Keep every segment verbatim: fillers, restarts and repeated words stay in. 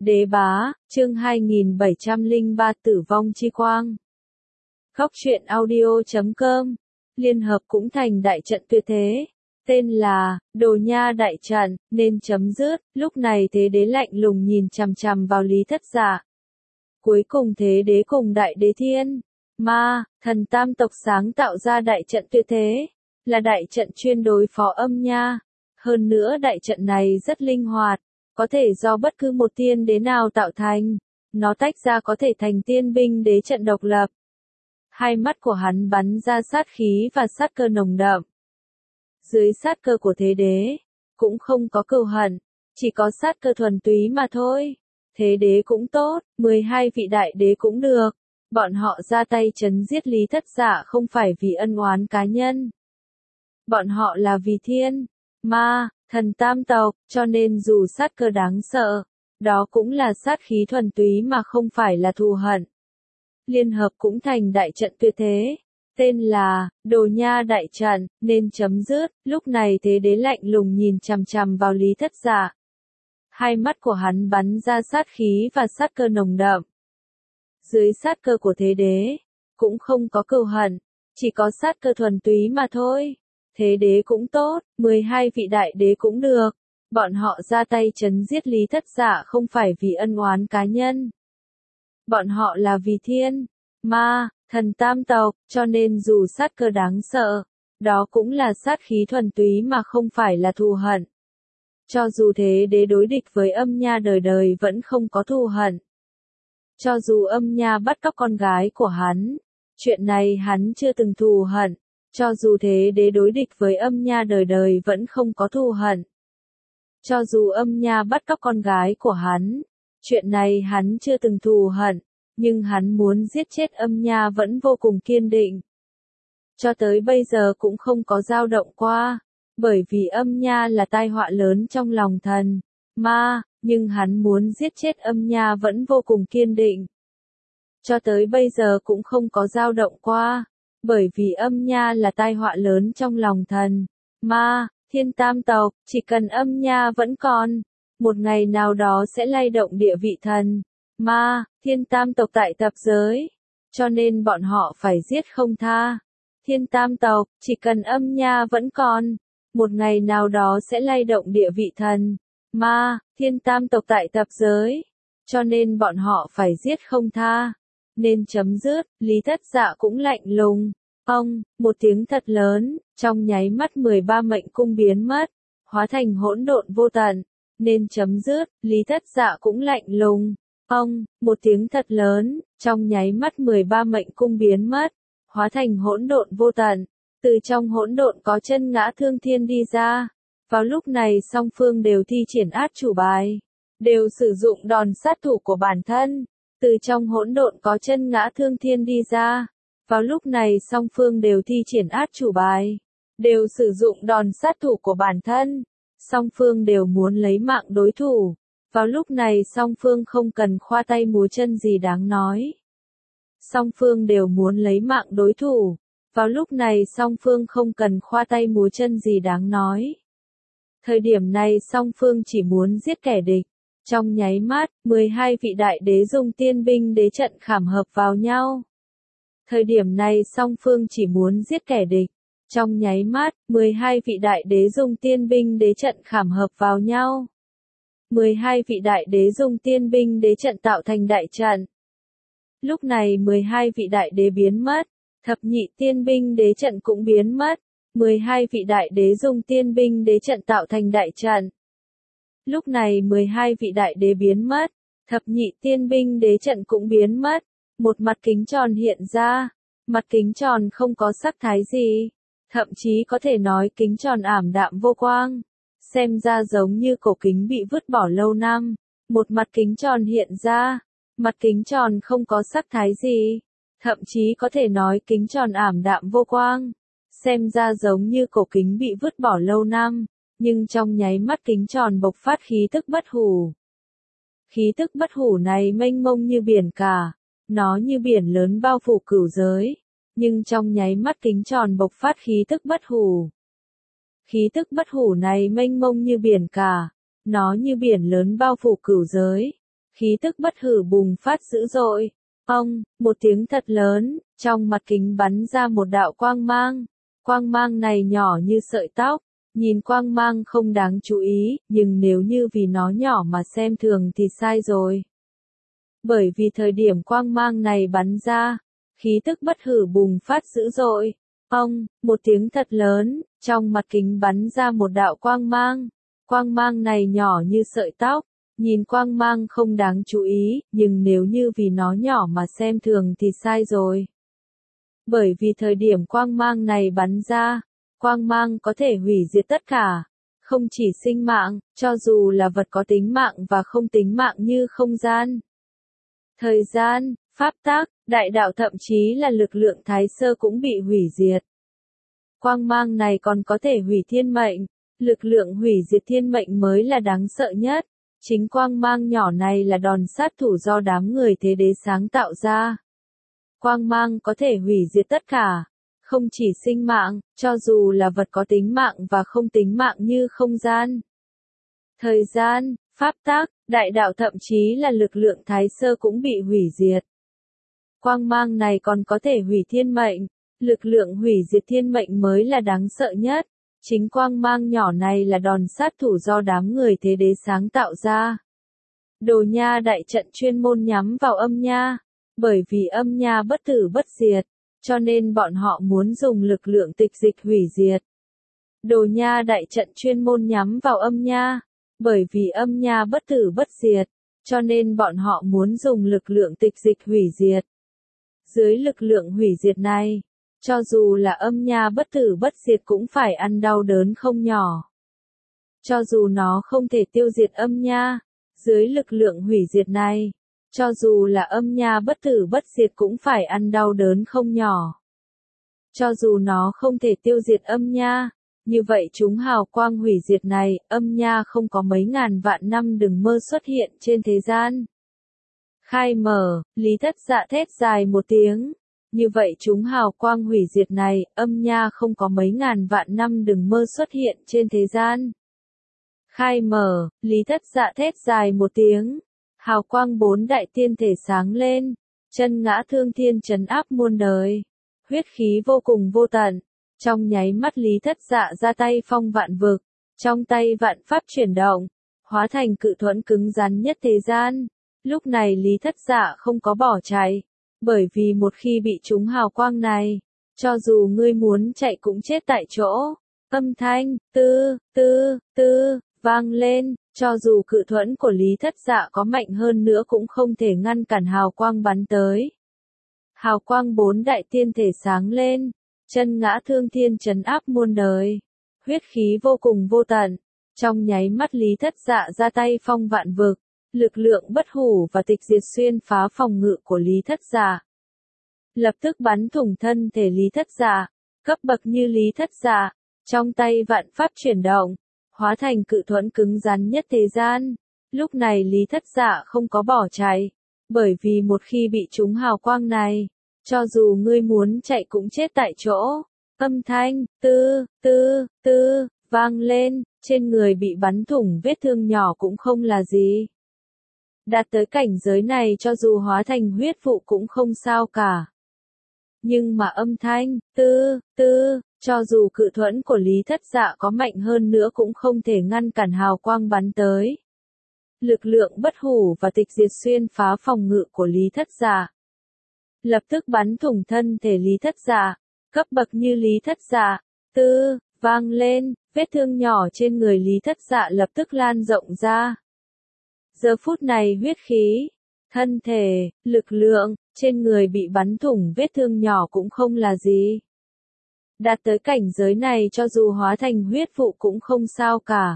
Đế bá, chương hai nghìn bảy trăm lẻ ba Tử vong chi quang. Góc truyện audio chấm com. Liên hợp cũng thành đại trận tuyệt thế. Tên là, Đồ Nha đại trận, nên chấm dứt. Lúc này thế đế lạnh lùng nhìn chằm chằm vào Lý Thất Dạ. Cuối cùng thế đế cùng đại đế thiên, ma, thần tam tộc sáng tạo ra đại trận tuyệt thế. Là đại trận chuyên đối phó âm nha. Hơn nữa đại trận này rất linh hoạt. Có thể do bất cứ một tiên đế nào tạo thành, nó tách ra có thể thành tiên binh đế trận độc lập. Hai mắt của hắn bắn ra sát khí và sát cơ nồng đậm. Dưới sát cơ của thế đế, cũng không có cừu hận, chỉ có sát cơ thuần túy mà thôi. Thế đế cũng tốt, mười hai vị đại đế cũng được. Bọn họ ra tay chấn giết Lý Thất Dạ không phải vì ân oán cá nhân. Bọn họ là vì thiên, ma, thần tam tộc, cho nên dù sát cơ đáng sợ, đó cũng là sát khí thuần túy mà không phải là thù hận. Liên hợp cũng thành đại trận tuyệt thế. Tên là, Đồ Nha đại trận, nên chấm dứt. Lúc này thế đế lạnh lùng nhìn chằm chằm vào Lý Thất Dạ. Hai mắt của hắn bắn ra sát khí và sát cơ nồng đậm. Dưới sát cơ của thế đế, cũng không có cừu hận, chỉ có sát cơ thuần túy mà thôi. Thế đế cũng tốt, mười hai vị đại đế cũng được. Bọn họ ra tay chấn giết Lý Thất Dạ không phải vì ân oán cá nhân. Bọn họ là vì thiên, ma, thần tam tộc, cho nên dù sát cơ đáng sợ, đó cũng là sát khí thuần túy mà không phải là thù hận. Cho dù thế đế đối địch với âm nha đời đời vẫn không có thù hận. Cho dù âm nha bắt cóc con gái của hắn, chuyện này hắn chưa từng thù hận. Cho dù thế đế đối địch với âm nha đời đời vẫn không có thù hận. Cho dù âm nha bắt cóc con gái của hắn, chuyện này hắn chưa từng thù hận, nhưng hắn muốn giết chết âm nha vẫn vô cùng kiên định. Cho tới bây giờ cũng không có dao động qua, bởi vì âm nha là tai họa lớn trong lòng thần, ma, nhưng hắn muốn giết chết âm nha vẫn vô cùng kiên định. Cho tới bây giờ cũng không có dao động qua. Bởi vì âm nha là tai họa lớn trong lòng thần, ma, thiên tam tộc, chỉ cần âm nha vẫn còn, một ngày nào đó sẽ lay động địa vị thần, ma, thiên tam tộc tại tập giới, cho nên bọn họ phải giết không tha. Thiên tam tộc, chỉ cần âm nha vẫn còn, một ngày nào đó sẽ lay động địa vị thần, ma, thiên tam tộc tại tập giới, cho nên bọn họ phải giết không tha. Nên chấm dứt, Lý Thất Dạ cũng lạnh lùng. Ông, một tiếng thật lớn, trong nháy mắt mười ba mệnh cung biến mất, hóa thành hỗn độn vô tận. Nên chấm dứt, Lý Thất Dạ cũng lạnh lùng. Ông, một tiếng thật lớn, trong nháy mắt mười ba mệnh cung biến mất, hóa thành hỗn độn vô tận. Từ trong hỗn độn có chân ngã thương thiên đi ra. Vào lúc này song phương đều thi triển át chủ bài, đều sử dụng đòn sát thủ của bản thân. Từ trong hỗn độn có chân ngã thương thiên đi ra. Vào lúc này song phương đều thi triển át chủ bài, đều sử dụng đòn sát thủ của bản thân. Song phương đều muốn lấy mạng đối thủ. Vào lúc này song phương không cần khoa tay múa chân gì đáng nói. Song phương đều muốn lấy mạng đối thủ. Vào lúc này song phương không cần khoa tay múa chân gì đáng nói. Thời điểm này song phương chỉ muốn giết kẻ địch. Trong nháy mắt, mười hai vị đại đế dùng tiên binh đế trận khảm hợp vào nhau. Thời điểm này song phương chỉ muốn giết kẻ địch. Trong nháy mắt, mười hai vị đại đế dùng tiên binh đế trận khảm hợp vào nhau. mười hai vị đại đế dùng tiên binh đế trận tạo thành đại trận. Lúc này mười hai vị đại đế biến mất, thập nhị tiên binh đế trận cũng biến mất. mười hai vị đại đế dùng tiên binh đế trận tạo thành đại trận. Lúc này mười hai vị đại đế biến mất, thập nhị tiên binh đế trận cũng biến mất. Một mặt kính tròn hiện ra, mặt kính tròn không có sắc thái gì, thậm chí có thể nói kính tròn ảm đạm vô quang, xem ra giống như cổ kính bị vứt bỏ lâu năm. Một mặt kính tròn hiện ra, mặt kính tròn không có sắc thái gì, thậm chí có thể nói kính tròn ảm đạm vô quang, xem ra giống như cổ kính bị vứt bỏ lâu năm, nhưng trong nháy mắt kính tròn bộc phát khí tức bất hủ. Khí tức bất hủ này mênh mông như biển cả. Nó như biển lớn bao phủ cửu giới, nhưng trong nháy mắt kính tròn bộc phát khí tức bất hủ. Khí tức bất hủ này mênh mông như biển cả, nó như biển lớn bao phủ cửu giới, khí tức bất hủ bùng phát dữ dội. Ông, một tiếng thật lớn, trong mặt kính bắn ra một đạo quang mang. Quang mang này nhỏ như sợi tóc, nhìn quang mang không đáng chú ý, nhưng nếu như vì nó nhỏ mà xem thường thì sai rồi. Bởi vì thời điểm quang mang này bắn ra, khí tức bất hủ bùng phát dữ dội. Ông, một tiếng thật lớn, trong mặt kính bắn ra một đạo quang mang. Quang mang này nhỏ như sợi tóc, nhìn quang mang không đáng chú ý, nhưng nếu như vì nó nhỏ mà xem thường thì sai rồi. Bởi vì thời điểm quang mang này bắn ra, quang mang có thể hủy diệt tất cả, không chỉ sinh mạng, cho dù là vật có tính mạng và không tính mạng như không gian, thời gian, pháp tắc, đại đạo thậm chí là lực lượng thái sơ cũng bị hủy diệt. Quang mang này còn có thể hủy thiên mệnh, lực lượng hủy diệt thiên mệnh mới là đáng sợ nhất. Chính quang mang nhỏ này là đòn sát thủ do đám người thế đế sáng tạo ra. Quang mang có thể hủy diệt tất cả, không chỉ sinh mạng, cho dù là vật có tính mạng và không tính mạng như không gian, thời gian, pháp tắc, đại đạo thậm chí là lực lượng thái sơ cũng bị hủy diệt. Quang mang này còn có thể hủy thiên mệnh, lực lượng hủy diệt thiên mệnh mới là đáng sợ nhất. Chính quang mang nhỏ này là đòn sát thủ do đám người thế đế sáng tạo ra. Đồ Nha đại trận chuyên môn nhắm vào âm nha, bởi vì âm nha bất tử bất diệt, cho nên bọn họ muốn dùng lực lượng tịch dịch hủy diệt. Đồ Nha đại trận chuyên môn nhắm vào âm nha, bởi vì âm nha bất tử bất diệt, cho nên bọn họ muốn dùng lực lượng tịch dịch hủy diệt. Dưới lực lượng hủy diệt này, cho dù là âm nha bất tử bất diệt cũng phải ăn đau đớn không nhỏ. Cho dù nó không thể tiêu diệt âm nha, dưới lực lượng hủy diệt này, cho dù là âm nha bất tử bất diệt cũng phải ăn đau đớn không nhỏ. Cho dù nó không thể tiêu diệt âm nha, như vậy chúng hào quang hủy diệt này, âm nha không có mấy ngàn vạn năm đừng mơ xuất hiện trên thế gian. Khai mở, Lý Thất Dạ thét dài một tiếng. Như vậy chúng hào quang hủy diệt này, âm nha không có mấy ngàn vạn năm đừng mơ xuất hiện trên thế gian. Khai mở, Lý Thất Dạ thét dài một tiếng. Hào quang bốn đại tiên thể sáng lên. Chân ngã thương thiên trấn áp muôn đời. Huyết khí vô cùng vô tận. Trong nháy mắt Lý Thất Dạ ra tay phong vạn vực. Trong tay vạn pháp chuyển động. Hóa thành cự thuẫn cứng rắn nhất thế gian. Lúc này Lý Thất Dạ không có bỏ chạy. Bởi vì một khi bị trúng hào quang này, cho dù ngươi muốn chạy cũng chết tại chỗ. Âm thanh, tư, tư, tư, vang lên, cho dù cự thuẫn của Lý Thất Dạ có mạnh hơn nữa cũng không thể ngăn cản hào quang bắn tới. Hào quang bốn đại tiên thể sáng lên, chân ngã thương thiên trấn áp muôn đời. Huyết khí vô cùng vô tận, trong nháy mắt Lý Thất Dạ ra tay phong vạn vực. Lực lượng bất hủ và tịch diệt xuyên phá phòng ngự của Lý Thất Dạ. Lập tức bắn thủng thân thể Lý Thất Dạ, cấp bậc như Lý Thất Dạ, trong tay vạn pháp chuyển động, hóa thành cự thuẫn cứng rắn nhất thế gian. Lúc này Lý Thất Dạ không có bỏ chạy, bởi vì một khi bị trúng hào quang này, cho dù ngươi muốn chạy cũng chết tại chỗ. Âm thanh, tư, tư, tư, vang lên, trên người bị bắn thủng vết thương nhỏ cũng không là gì. Đạt tới cảnh giới này cho dù hóa thành huyết vụ cũng không sao cả. Nhưng mà âm thanh, tư, tư, cho dù cự thuẫn của Lý Thất Dạ có mạnh hơn nữa cũng không thể ngăn cản hào quang bắn tới. Lực lượng bất hủ và tịch diệt xuyên phá phòng ngự của Lý Thất Dạ. Lập tức bắn thủng thân thể Lý Thất Dạ, cấp bậc như Lý Thất Dạ, tư, vang lên, vết thương nhỏ trên người Lý Thất Dạ lập tức lan rộng ra. Giờ phút này huyết khí, thân thể, lực lượng, trên người bị bắn thủng vết thương nhỏ cũng không là gì. Đạt tới cảnh giới này cho dù hóa thành huyết vụ cũng không sao cả.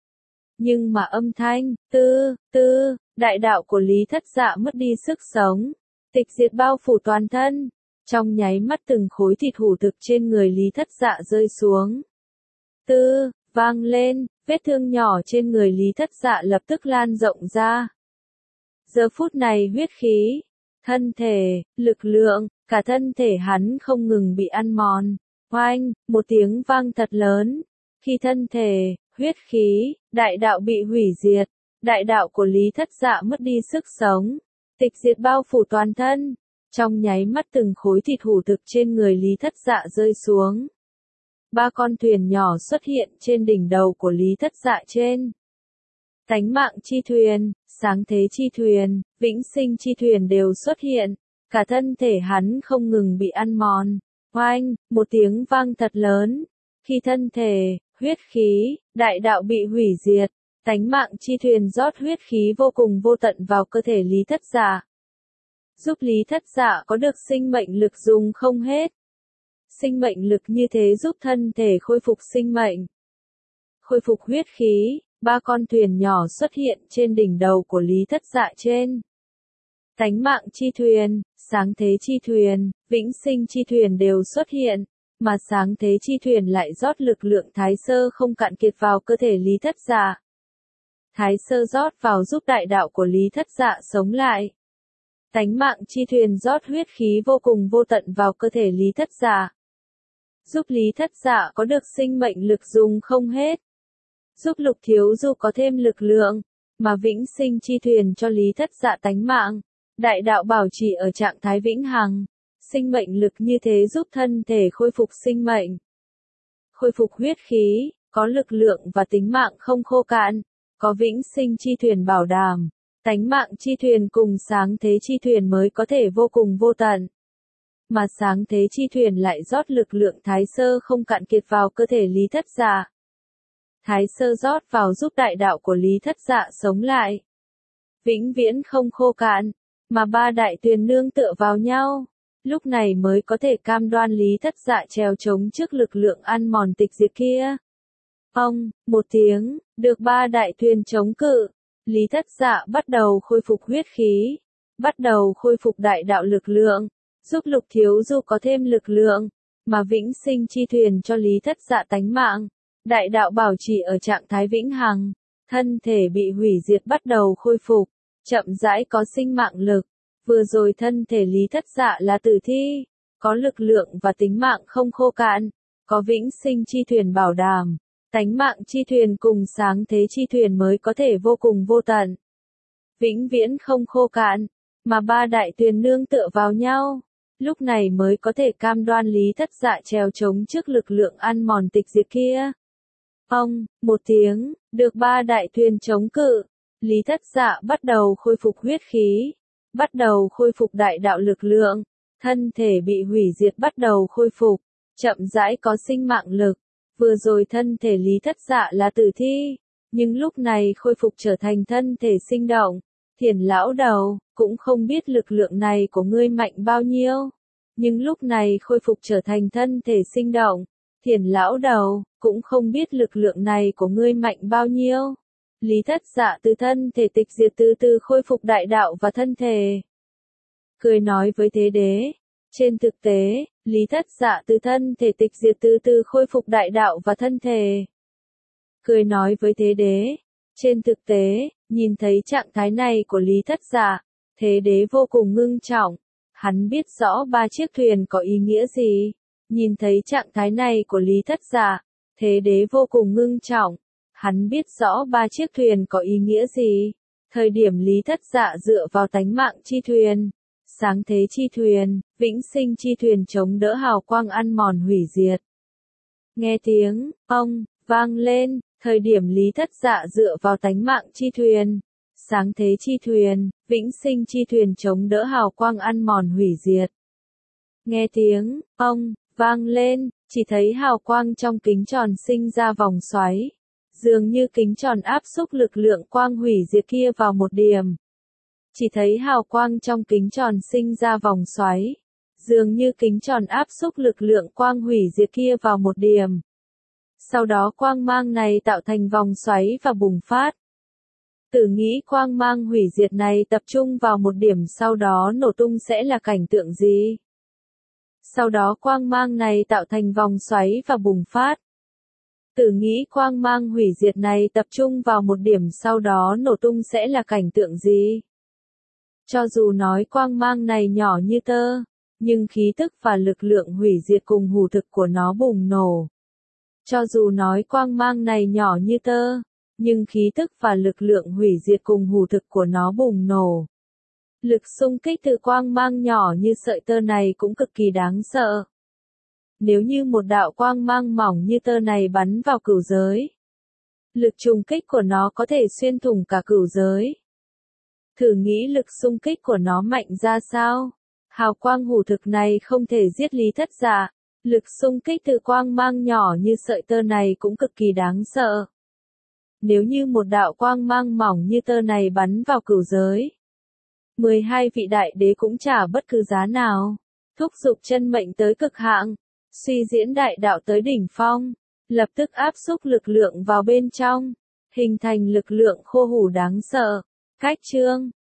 Nhưng mà âm thanh, tư, tư, đại đạo của Lý Thất Dạ mất đi sức sống, tịch diệt bao phủ toàn thân. Trong nháy mắt từng khối thịt hủ thực trên người Lý Thất Dạ rơi xuống. Tư, vang lên, vết thương nhỏ trên người Lý Thất Dạ lập tức lan rộng ra. Giờ phút này huyết khí, thân thể, lực lượng, cả thân thể hắn không ngừng bị ăn mòn. Oanh, một tiếng vang thật lớn. Khi thân thể, huyết khí, đại đạo bị hủy diệt, đại đạo của Lý Thất Dạ mất đi sức sống, tịch diệt bao phủ toàn thân, trong nháy mắt từng khối thịt hủ thực trên người Lý Thất Dạ rơi xuống. Ba con thuyền nhỏ xuất hiện trên đỉnh đầu của Lý Thất Dạ trên. Tánh mạng chi thuyền, sáng thế chi thuyền, vĩnh sinh chi thuyền đều xuất hiện, cả thân thể hắn không ngừng bị ăn mòn. Oanh, một tiếng vang thật lớn, khi thân thể, huyết khí, đại đạo bị hủy diệt, tánh mạng chi thuyền rót huyết khí vô cùng vô tận vào cơ thể Lý Thất Dạ. Giúp Lý Thất Dạ có được sinh mệnh lực dùng không hết. Sinh mệnh lực như thế giúp thân thể khôi phục sinh mệnh, khôi phục huyết khí. Ba con thuyền nhỏ xuất hiện trên đỉnh đầu của Lý Thất Dạ trên. Tánh mạng chi thuyền, sáng thế chi thuyền, vĩnh sinh chi thuyền đều xuất hiện, mà sáng thế chi thuyền lại rót lực lượng thái sơ không cạn kiệt vào cơ thể Lý Thất Dạ. Thái sơ rót vào giúp đại đạo của Lý Thất Dạ sống lại. Tánh mạng chi thuyền rót huyết khí vô cùng vô tận vào cơ thể Lý Thất Dạ. Giúp Lý Thất Dạ có được sinh mệnh lực dùng không hết. Giúp Lục Thiếu Du có thêm lực lượng, mà vĩnh sinh chi thuyền cho Lý Thất Dạ tánh mạng. Đại đạo bảo trì ở trạng thái vĩnh hằng. Sinh mệnh lực như thế giúp thân thể khôi phục sinh mệnh, khôi phục huyết khí, có lực lượng và tính mạng không khô cạn, có vĩnh sinh chi thuyền bảo đảm. Tánh mạng chi thuyền cùng sáng thế chi thuyền mới có thể vô cùng vô tận. Mà sáng thế chi thuyền lại rót lực lượng thái sơ không cạn kiệt vào cơ thể Lý Thất Dạ. Thái sơ rót vào giúp đại đạo của Lý Thất Dạ sống lại. Vĩnh viễn không khô cạn, mà ba đại tuyền nương tựa vào nhau. Lúc này mới có thể cam đoan Lý Thất Dạ trèo chống trước lực lượng ăn mòn tịch diệt kia. Ông, một tiếng, được ba đại thuyền chống cự. Lý Thất Dạ bắt đầu khôi phục huyết khí, bắt đầu khôi phục đại đạo lực lượng, giúp Lục Thiếu Du có thêm lực lượng, mà vĩnh sinh chi thuyền cho Lý Thất Dạ tánh mạng. Đại đạo bảo trì ở trạng thái vĩnh hằng, thân thể bị hủy diệt bắt đầu khôi phục, chậm rãi có sinh mạng lực. Vừa rồi thân thể Lý Thất Dạ là tử thi, có lực lượng và tính mạng không khô cạn, có vĩnh sinh chi thuyền bảo đảm. Tánh mạng chi thuyền cùng sáng thế chi thuyền mới có thể vô cùng vô tận, vĩnh viễn không khô cạn, mà ba đại tuyền nương tựa vào nhau. Lúc này mới có thể cam đoan Lý Thất Dạ trèo chống trước lực lượng ăn mòn tịch diệt kia. Ông, một tiếng, được ba đại thuyền chống cự, Lý Thất Dạ bắt đầu khôi phục huyết khí, bắt đầu khôi phục đại đạo lực lượng, thân thể bị hủy diệt bắt đầu khôi phục, chậm rãi có sinh mạng lực. Vừa rồi thân thể Lý Thất Dạ là tử thi, nhưng lúc này khôi phục trở thành thân thể sinh động. Thiền lão đầu, cũng không biết lực lượng này của ngươi mạnh bao nhiêu, nhưng lúc này khôi phục trở thành thân thể sinh động. Thiền lão đầu, cũng không biết lực lượng này của ngươi mạnh bao nhiêu. Lý Thất Dạ từ thân thể tịch diệt từ từ khôi phục đại đạo và thân thể. Cười nói với Thế Đế. Trên thực tế, Lý Thất Dạ từ thân thể tịch diệt từ từ khôi phục đại đạo và thân thể. Cười nói với Thế Đế. Trên thực tế, nhìn thấy trạng thái này của Lý Thất Dạ, Thế Đế vô cùng ngưng trọng. Hắn biết rõ ba chiếc thuyền có ý nghĩa gì. Nhìn thấy trạng thái này của Lý Thất Dạ, Thế Đế vô cùng ngưng trọng. Hắn biết rõ ba chiếc thuyền có ý nghĩa gì. Thời điểm Lý Thất Dạ dựa vào tánh mạng chi thuyền, sáng thế chi thuyền, vĩnh sinh chi thuyền chống đỡ hào quang ăn mòn hủy diệt. Nghe tiếng ông vang lên, thời điểm Lý Thất Dạ dựa vào tánh mạng chi thuyền, sáng thế chi thuyền, vĩnh sinh chi thuyền chống đỡ hào quang ăn mòn hủy diệt. Nghe tiếng ông vang lên, chỉ thấy hào quang trong kính tròn sinh ra vòng xoáy, dường như kính tròn áp xúc lực lượng quang hủy diệt kia vào một điểm. Chỉ thấy hào quang trong kính tròn sinh ra vòng xoáy, dường như kính tròn áp xúc lực lượng quang hủy diệt kia vào một điểm. Sau đó quang mang này tạo thành vòng xoáy và bùng phát. Tự nghĩ quang mang hủy diệt này tập trung vào một điểm sau đó nổ tung sẽ là cảnh tượng gì? Sau đó quang mang này tạo thành vòng xoáy và bùng phát. Tự nghĩ quang mang hủy diệt này tập trung vào một điểm sau đó nổ tung sẽ là cảnh tượng gì? Cho dù nói quang mang này nhỏ như tơ, nhưng khí tức và lực lượng hủy diệt cùng hủ thực của nó bùng nổ. Cho dù nói quang mang này nhỏ như tơ, nhưng khí tức và lực lượng hủy diệt cùng hủ thực của nó bùng nổ. Lực xung kích từ quang mang nhỏ như sợi tơ này cũng cực kỳ đáng sợ. Nếu như một đạo quang mang mỏng như tơ này bắn vào cửu giới, lực trùng kích của nó có thể xuyên thủng cả cửu giới. Thử nghĩ lực xung kích của nó mạnh ra sao? Hào quang hủ thực này không thể giết Lý Thất Dạ. Lực xung kích từ quang mang nhỏ như sợi tơ này cũng cực kỳ đáng sợ. Nếu như một đạo quang mang mỏng như tơ này bắn vào cửu giới, mười hai vị đại đế cũng chả bất cứ giá nào. Thúc giục chân mệnh tới cực hạn, suy diễn đại đạo tới đỉnh phong, lập tức áp xúc lực lượng vào bên trong, hình thành lực lượng khô hủ đáng sợ. Cách chương